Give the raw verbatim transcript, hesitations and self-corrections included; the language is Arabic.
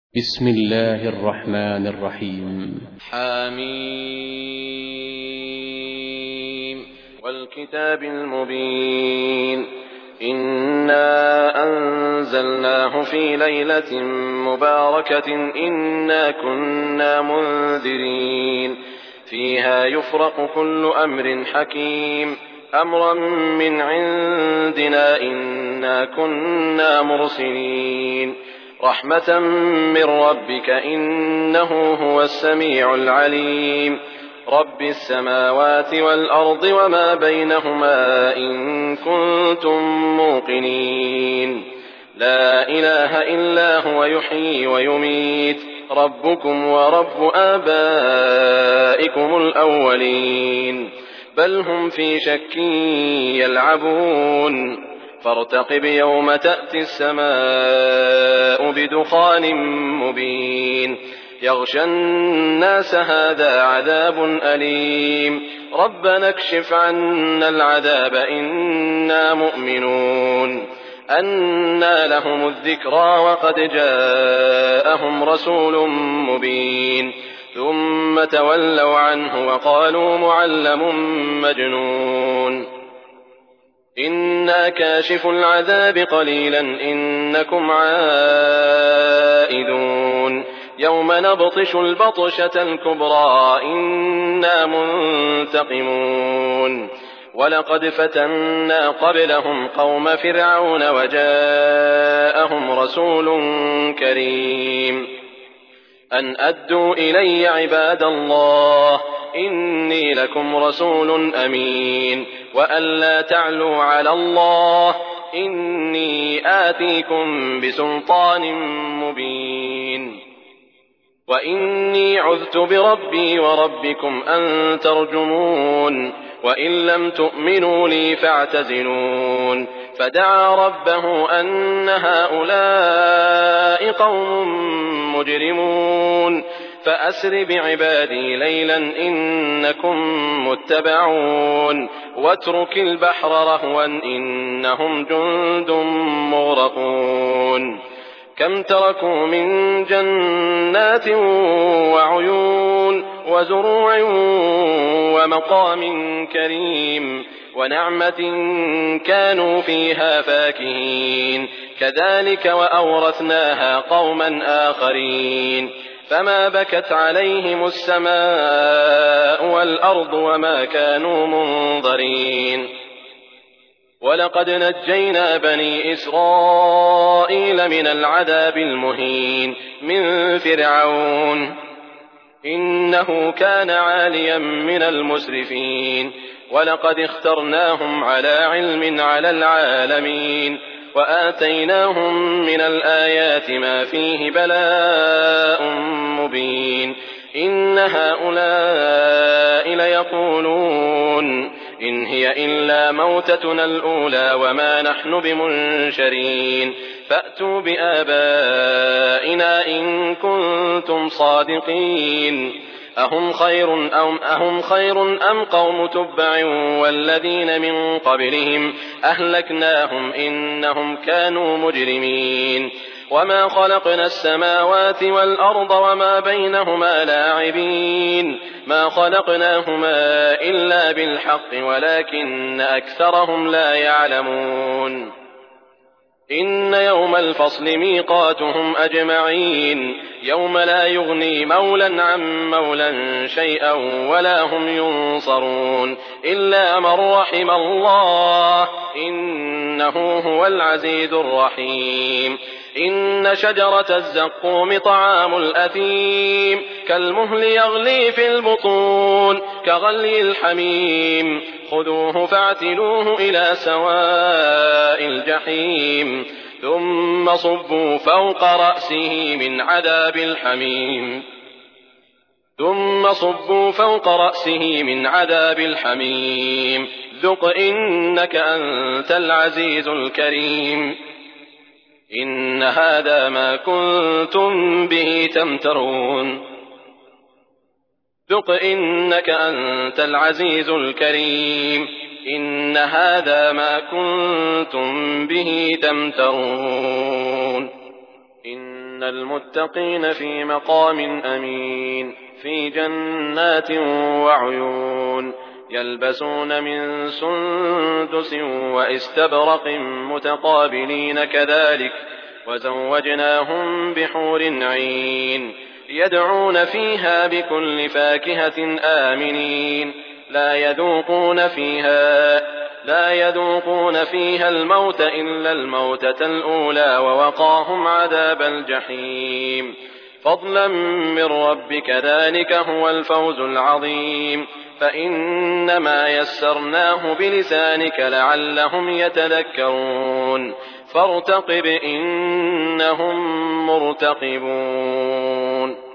بسم الله الرحمن الرحيم. حميم والكتاب المبين إنا أنزلناه في ليلة مباركة إنا كنا منذرين فيها يفرق كل أمر حكيم أمرا من عندنا إنا كنا مرسلين رحمة من ربك إنه هو السميع العليم رب السماوات والأرض وما بينهما إن كنتم موقنين لا إله إلا هو يحيي ويميت ربكم ورب آبائكم الأولين بل هم في شك يلعبون فارتقب يوم تأتي السماء بدخان مبين يغشى الناس هذا عذاب أليم ربنا اكشف عنا العذاب إنا مؤمنون أنى لهم الذكرى وقد جاءهم رسول مبين ثم تولوا عنه وقالوا معلم مجنون إنا كاشف العذاب قليلا إنكم عائدون يوم نبطش البطشة الكبرى إنا منتقمون ولقد فتنا قبلهم قوم فرعون وجاءهم رسول كريم أن أدوا إلي عباد الله إني لكم رسول أمين وأن لا تعلوا على الله إني آتيكم بسلطان مبين وإني عذت بربي وربكم أن ترجمون وإن لم تؤمنوا لي فاعتزلون فدعا ربه أن هؤلاء قوم مجرمون فأسر بعبادي ليلا إنكم متبعون واترك البحر رهوا إنهم جند مغرقون كم تركوا من جنات وعيون وزروع ومقام كريم ونعمة كانوا فيها فاكهين كذلك وأورثناها قوما آخرين فما بكت عليهم السماء والأرض وما كانوا منظرين ولقد نجينا بني إسرائيل من العذاب المهين من فرعون إنه كان عاليا من المسرفين ولقد اخترناهم على علم على العالمين وآتيناهم من الآيات ما فيه بلاء مبين إن هؤلاء ليقولون إن هي إلا موتتنا الأولى وما نحن بمنشرين فأتوا بآبائنا إن كنتم صادقين أهم خير أم, أهم خير أم قوم تبع والذين من قبلهم أهلكناهم إنهم كانوا مجرمين وما خلقنا السماوات والأرض وما بينهما لاعبين ما خلقناهما إلا بالحق ولكن أكثرهم لا يعلمون إن يوم الفصل ميقاتهم أجمعين يوم لا يغني مولا عن مولا شيئا ولا هم ينصرون إلا من رحم الله إنه هو العزيز الرحيم إن شجرة الزقوم طعام الأثيم كالمهل يغلي في البطون كغلي الحميم خذوه فاعتلوه إلى سواء الجحيم ثم صبوا فوق رأسه من عذاب الحميم ثم صبوا فوق رأسه من عذاب الحميم ذق إنك أنت العزيز الكريم إن هذا ما كنتم به تمترون ذق إنك أنت العزيز الكريم إن هذا ما كنتم به تمترون إن إن المتقين في مقام أمين في جنات وعيون يلبسون من سندس وإستبرق متقابلين كذلك وزوجناهم بحور عين يدعون فيها بكل فاكهة آمنين لا يذوقون فيها لا يذوقون فيها الموت إلا الموتة الأولى ووقاهم عذاب الجحيم فضلا من ربك ذلك هو الفوز العظيم فإنما يسرناه بلسانك لعلهم يتذكرون فارتقب إنهم مرتقبون